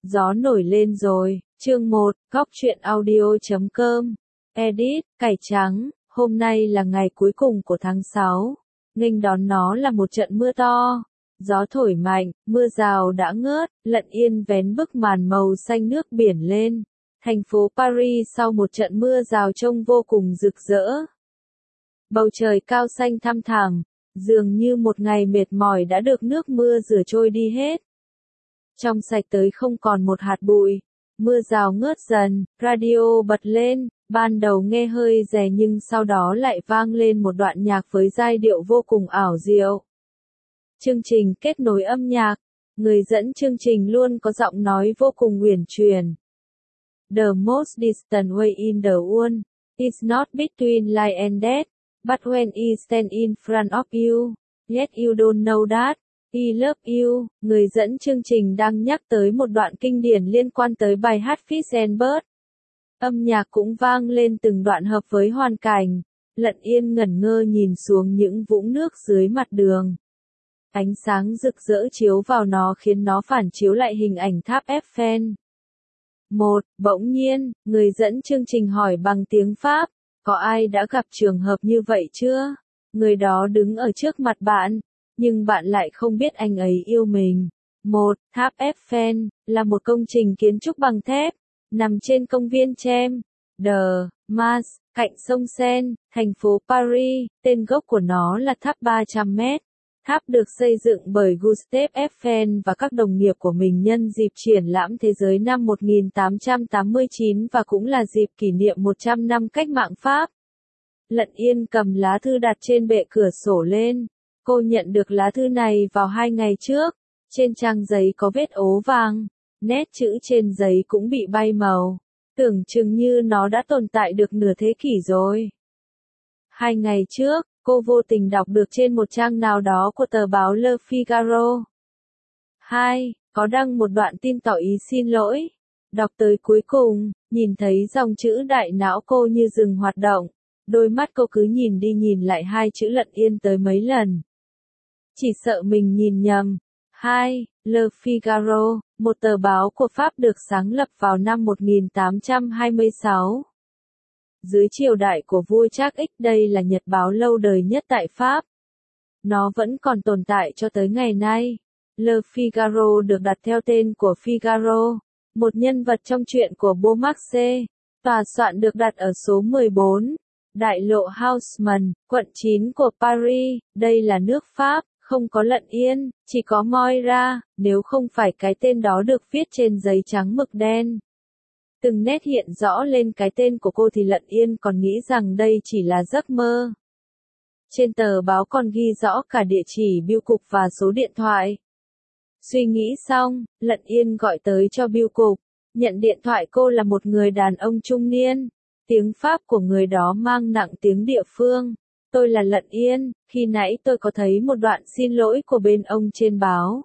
Gió nổi lên rồi, chương 1, góc truyện audio.com, edit, cải trắng, hôm nay là ngày cuối cùng của tháng 6, nghênh đón nó là một trận mưa to, gió thổi mạnh, mưa rào đã ngớt, lặng yên vén bức màn màu xanh nước biển lên, thành phố Paris sau một trận mưa rào trông vô cùng rực rỡ. Bầu trời cao xanh thăm thẳm, dường như một ngày mệt mỏi đã được nước mưa rửa trôi đi hết. Trong sạch tới không còn một hạt bụi, mưa rào ngớt dần, radio bật lên, ban đầu nghe hơi rè nhưng sau đó lại vang lên một đoạn nhạc với giai điệu vô cùng ảo diệu. Chương trình kết nối âm nhạc, người dẫn chương trình luôn có giọng nói vô cùng uyển chuyển. The most distant way in the world is not between life and death, but when I stand in front of you, yet you don't know that. I love you, người dẫn chương trình đang nhắc tới một đoạn kinh điển liên quan tới bài hát Fish and Birds. Âm nhạc cũng vang lên từng đoạn hợp với hoàn cảnh, lặng yên ngẩn ngơ nhìn xuống những vũng nước dưới mặt đường. Ánh sáng rực rỡ chiếu vào nó khiến nó phản chiếu lại hình ảnh tháp Eiffel. Bỗng nhiên, người dẫn chương trình hỏi bằng tiếng Pháp, có ai đã gặp trường hợp như vậy chưa? Người đó đứng ở trước mặt bạn, nhưng bạn lại không biết anh ấy yêu mình. Tháp Eiffel là một công trình kiến trúc bằng thép, nằm trên công viên Champs de Mars, cạnh sông Seine, thành phố Paris. Tên gốc của nó là tháp 300 mét. Tháp được xây dựng bởi Gustave Eiffel và các đồng nghiệp của mình nhân dịp triển lãm thế giới năm 1889 và cũng là dịp kỷ niệm 100 năm cách mạng Pháp. Lặng yên cầm lá thư đặt trên bệ cửa sổ lên. Cô nhận được lá thư này vào 2 ngày trước. Trên trang giấy có vết ố vàng, nét chữ trên giấy cũng bị bay màu. Tưởng chừng như nó đã tồn tại được nửa thế kỷ rồi. 2 ngày trước, cô vô tình đọc được trên một trang nào đó của tờ báo Le Figaro. Có đăng một đoạn tin tỏ ý xin lỗi. Đọc tới cuối cùng, nhìn thấy dòng chữ đại não cô như dừng hoạt động. Đôi mắt cô cứ nhìn đi nhìn lại hai chữ lặng yên tới mấy lần. Chỉ sợ mình nhìn nhầm. Le Figaro, một tờ báo của Pháp được sáng lập vào năm 1826. Dưới triều đại của vua Charles X, đây là nhật báo lâu đời nhất tại Pháp. Nó vẫn còn tồn tại cho tới ngày nay. Le Figaro được đặt theo tên của Figaro, một nhân vật trong truyện của Beaumarchais. Tòa soạn được đặt ở số 14, đại lộ Haussmann, quận 9 của Paris. Đây là nước Pháp, không có lặng yên, chỉ có Moira, nếu không phải cái tên đó được viết trên giấy trắng mực đen. Từng nét hiện rõ lên cái tên của cô thì lặng yên còn nghĩ rằng đây chỉ là giấc mơ. Trên tờ báo còn ghi rõ cả địa chỉ bưu cục và số điện thoại. Suy nghĩ xong, lặng yên gọi tới cho bưu cục. Nhận điện thoại cô là một người đàn ông trung niên. Tiếng Pháp của người đó mang nặng tiếng địa phương. Tôi là Lặng Yên, khi nãy tôi có thấy một đoạn xin lỗi của bên ông trên báo.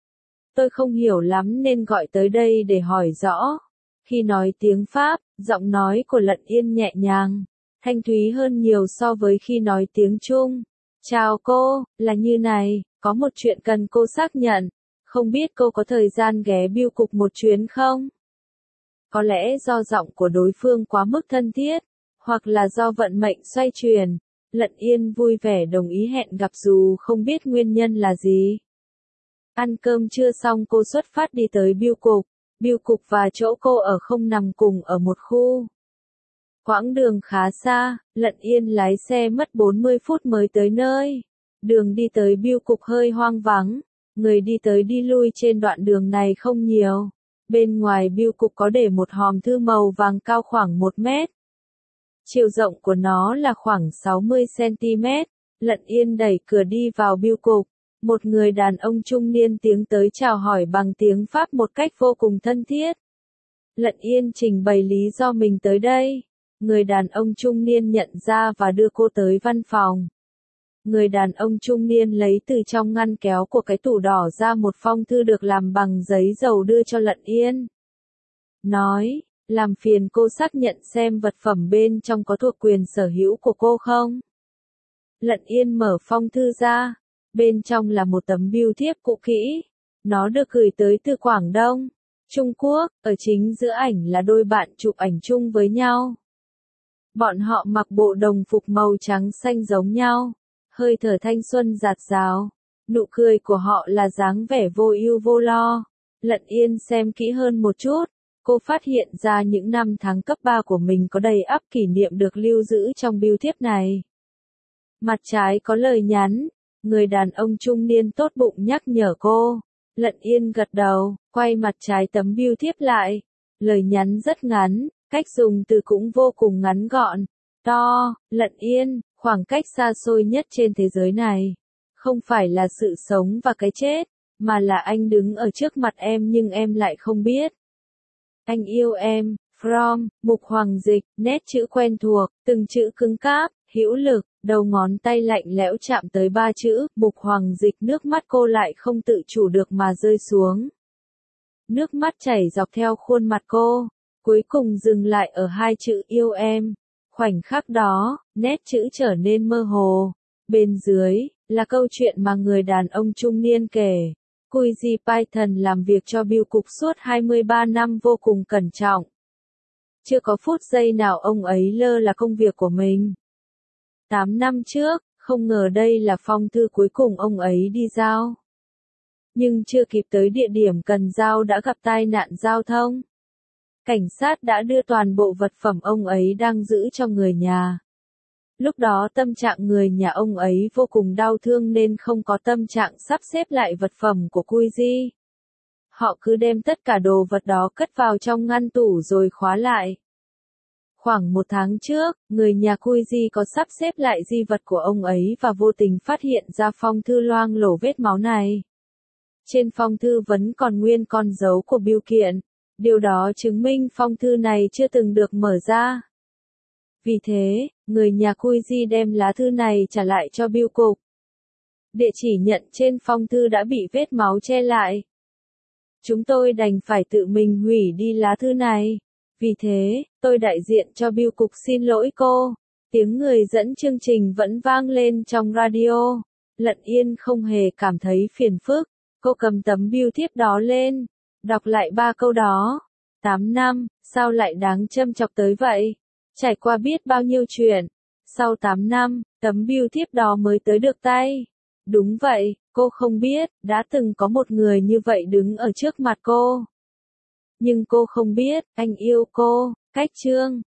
Tôi không hiểu lắm nên gọi tới đây để hỏi rõ. Khi nói tiếng Pháp, giọng nói của Lặng Yên nhẹ nhàng, thanh thúy hơn nhiều so với khi nói tiếng Trung. Chào cô, là như này, có một chuyện cần cô xác nhận. Không biết cô có thời gian ghé bưu cục một chuyến không? Có lẽ do giọng của đối phương quá mức thân thiết, hoặc là do vận mệnh xoay chuyển. Lặng Yên vui vẻ đồng ý hẹn gặp dù không biết nguyên nhân là gì. Ăn cơm trưa xong cô xuất phát đi tới bưu cục. Bưu cục và chỗ cô ở không nằm cùng ở một khu. Quãng đường khá xa, Lặng Yên lái xe mất 40 phút mới tới nơi. Đường đi tới bưu cục hơi hoang vắng, người đi tới đi lui trên đoạn đường này không nhiều. Bên ngoài bưu cục có để một hòm thư màu vàng cao khoảng 1 mét. Chiều rộng của nó là khoảng 60 cm. Lặng Yên đẩy cửa đi vào bưu cục. Một người đàn ông trung niên tiến tới chào hỏi bằng tiếng Pháp một cách vô cùng thân thiết. Lặng Yên trình bày lý do mình tới đây. Người đàn ông trung niên nhận ra và đưa cô tới văn phòng. Người đàn ông trung niên lấy từ trong ngăn kéo của cái tủ đỏ ra một phong thư được làm bằng giấy dầu đưa cho Lặng Yên. Nói, làm phiền cô xác nhận xem vật phẩm bên trong có thuộc quyền sở hữu của cô không? Lặng Yên mở phong thư ra. Bên trong là một tấm bưu thiếp cũ kỹ. Nó được gửi tới từ Quảng Đông. Trung Quốc, ở chính giữa ảnh là đôi bạn chụp ảnh chung với nhau. Bọn họ mặc bộ đồng phục màu trắng xanh giống nhau, hơi thở thanh xuân rạt rào, nụ cười của họ là dáng vẻ vô ưu vô lo. Lận Yên xem kỹ hơn một chút, cô phát hiện ra những năm tháng cấp 3 của mình có đầy ắp kỷ niệm được lưu giữ trong bưu thiếp này. Mặt trái có lời nhắn, người đàn ông trung niên tốt bụng nhắc nhở cô. Lận Yên gật đầu, quay mặt trái tấm bưu thiếp lại. Lời nhắn rất ngắn, cách dùng từ cũng vô cùng ngắn gọn. To, Lận Yên, khoảng cách xa xôi nhất trên thế giới này. Không phải là sự sống và cái chết, mà là anh đứng ở trước mặt em nhưng em lại không biết. Anh yêu em, from, Mục Hoàng Dịch, nét chữ quen thuộc, từng chữ cứng cáp, hữu lực, đầu ngón tay lạnh lẽo chạm tới 3 chữ, Mục Hoàng Dịch, nước mắt cô lại không tự chủ được mà rơi xuống. Nước mắt chảy dọc theo khuôn mặt cô, cuối cùng dừng lại ở 2 chữ yêu em. Khoảnh khắc đó, nét chữ trở nên mơ hồ. Bên dưới, là câu chuyện mà người đàn ông trung niên kể. Cuizy Python làm việc cho bưu cục suốt 23 năm vô cùng cẩn trọng. Chưa có phút giây nào ông ấy lơ là công việc của mình. 8 năm trước, không ngờ đây là phong thư cuối cùng ông ấy đi giao. Nhưng chưa kịp tới địa điểm cần giao đã gặp tai nạn giao thông. Cảnh sát đã đưa toàn bộ vật phẩm ông ấy đang giữ cho người nhà. Lúc đó tâm trạng người nhà ông ấy vô cùng đau thương nên không có tâm trạng sắp xếp lại vật phẩm của Cuizy. Họ cứ đem tất cả đồ vật đó cất vào trong ngăn tủ rồi khóa lại. Khoảng 1 tháng trước, người nhà Cuizy có sắp xếp lại di vật của ông ấy và vô tình phát hiện ra phong thư loang lổ vết máu này. Trên phong thư vẫn còn nguyên con dấu của bưu kiện. Điều đó chứng minh phong thư này chưa từng được mở ra. Vì thế, người nhà Cuizy đem lá thư này trả lại cho bưu cục. Địa chỉ nhận trên phong thư đã bị vết máu che lại. Chúng tôi đành phải tự mình hủy đi lá thư này. Vì thế, tôi đại diện cho bưu cục xin lỗi cô. Tiếng người dẫn chương trình vẫn vang lên trong radio. Lận Yên không hề cảm thấy phiền phức. Cô cầm tấm bưu thiếp đó lên. Đọc lại 3 câu đó. 8 năm, sao lại đáng châm chọc tới vậy? Trải qua biết bao nhiêu chuyện. Sau 8 năm, tấm bưu thiếp đó mới tới được tay. Đúng vậy, cô không biết, đã từng có một người như vậy đứng ở trước mặt cô. Nhưng cô không biết, anh yêu cô. Cách chương